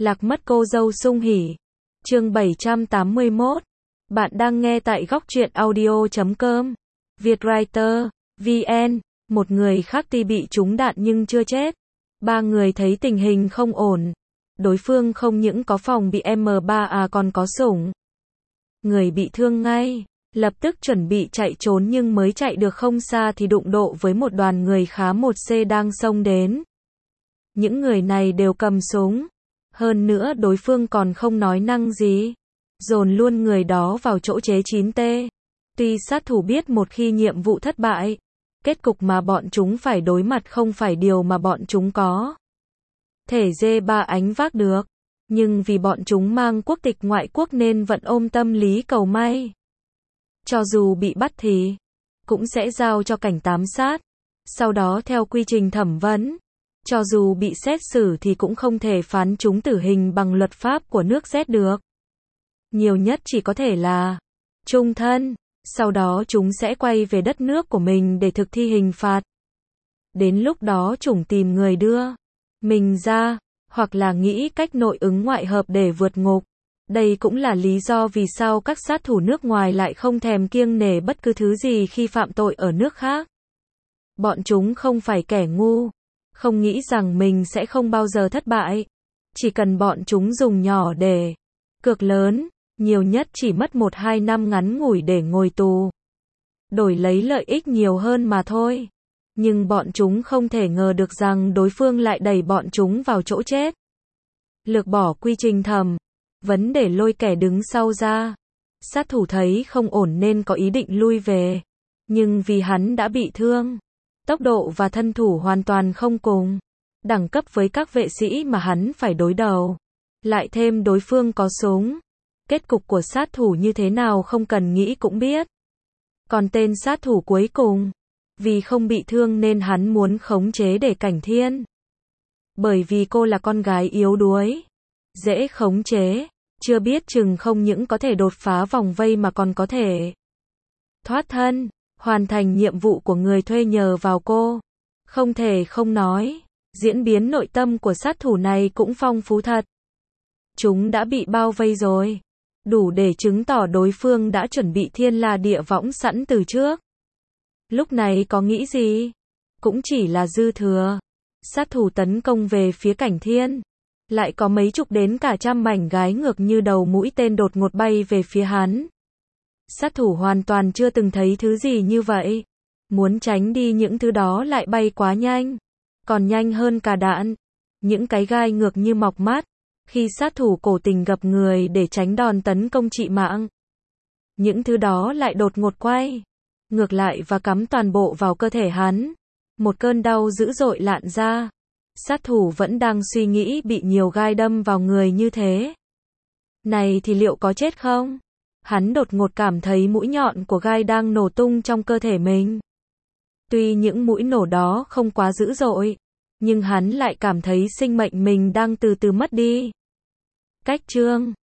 Lạc mất cô dâu sung hỉ. Chương 781. Bạn đang nghe tại góc truyện audio.com. Vietwriter, VN. Một người khác tuy bị trúng đạn nhưng chưa chết. Ba người thấy tình hình không ổn. Đối phương không những có phòng bị M3A còn có sủng. Người bị thương ngay. Lập tức chuẩn bị chạy trốn nhưng mới chạy được không xa thì đụng độ với một đoàn người khá 1C đang xông đến. Những người này đều cầm súng. Hơn nữa đối phương còn không nói năng gì. Dồn luôn người đó vào chỗ chế 9T. Tuy sát thủ biết một khi nhiệm vụ thất bại, kết cục mà bọn chúng phải đối mặt không phải điều mà bọn chúng có thể D3 ánh vác được. Nhưng vì bọn chúng mang quốc tịch ngoại quốc nên vẫn ôm tâm lý cầu may. Cho dù bị bắt thì cũng sẽ giao cho cảnh giám sát. Sau đó theo quy trình thẩm vấn. Cho dù bị xét xử thì cũng không thể phán chúng tử hình bằng luật pháp của nước Z được. Nhiều nhất chỉ có thể là chung thân. Sau đó chúng sẽ quay về đất nước của mình để thực thi hình phạt. Đến lúc đó chúng tìm người đưa mình ra, hoặc là nghĩ cách nội ứng ngoại hợp để vượt ngục. Đây cũng là lý do vì sao các sát thủ nước ngoài lại không thèm kiêng nể bất cứ thứ gì khi phạm tội ở nước khác. Bọn chúng không phải kẻ ngu, không nghĩ rằng mình sẽ không bao giờ thất bại. Chỉ cần bọn chúng dùng nhỏ để cược lớn, nhiều nhất chỉ mất 1-2 năm ngắn ngủi để ngồi tù. Đổi lấy lợi ích nhiều hơn mà thôi. Nhưng bọn chúng không thể ngờ được rằng đối phương lại đẩy bọn chúng vào chỗ chết. Lược bỏ quy trình thẩm vấn để lôi kẻ đứng sau ra. Sát thủ thấy không ổn nên có ý định lui về. Nhưng vì hắn đã bị thương, tốc độ và thân thủ hoàn toàn không cùng đẳng cấp với các vệ sĩ mà hắn phải đối đầu. Lại thêm đối phương có súng. Kết cục của sát thủ như thế nào không cần nghĩ cũng biết. Còn tên sát thủ cuối cùng, vì không bị thương nên hắn muốn khống chế để Cảnh Thiên. Bởi vì cô là con gái yếu đuối, dễ khống chế, chưa biết chừng không những có thể đột phá vòng vây mà còn có thể thoát thân, hoàn thành nhiệm vụ của người thuê nhờ vào cô. Không thể không nói, diễn biến nội tâm của sát thủ này cũng phong phú thật. Chúng đã bị bao vây rồi. Đủ để chứng tỏ đối phương đã chuẩn bị thiên la địa võng sẵn từ trước. Lúc này có nghĩ gì? Cũng chỉ là dư thừa. Sát thủ tấn công về phía Cảnh Thiên. Lại có mấy chục đến cả trăm mảnh gái ngược như đầu mũi tên đột ngột bay về phía hắn. Sát thủ hoàn toàn chưa từng thấy thứ gì như vậy. Muốn tránh đi những thứ đó lại bay quá nhanh. Còn nhanh hơn cả đạn. Những cái gai ngược như mọc mắt. Khi sát thủ cố tình gập người để tránh đòn tấn công trị mạng. Những thứ đó lại đột ngột quay ngược lại và cắm toàn bộ vào cơ thể hắn. Một cơn đau dữ dội lạn ra. Sát thủ vẫn đang suy nghĩ bị nhiều gai đâm vào người như thế. Này thì liệu có chết không? Hắn đột ngột cảm thấy mũi nhọn của gai đang nổ tung trong cơ thể mình. Tuy những mũi nổ đó không quá dữ dội, nhưng hắn lại cảm thấy sinh mệnh mình đang từ từ mất đi. Cách chương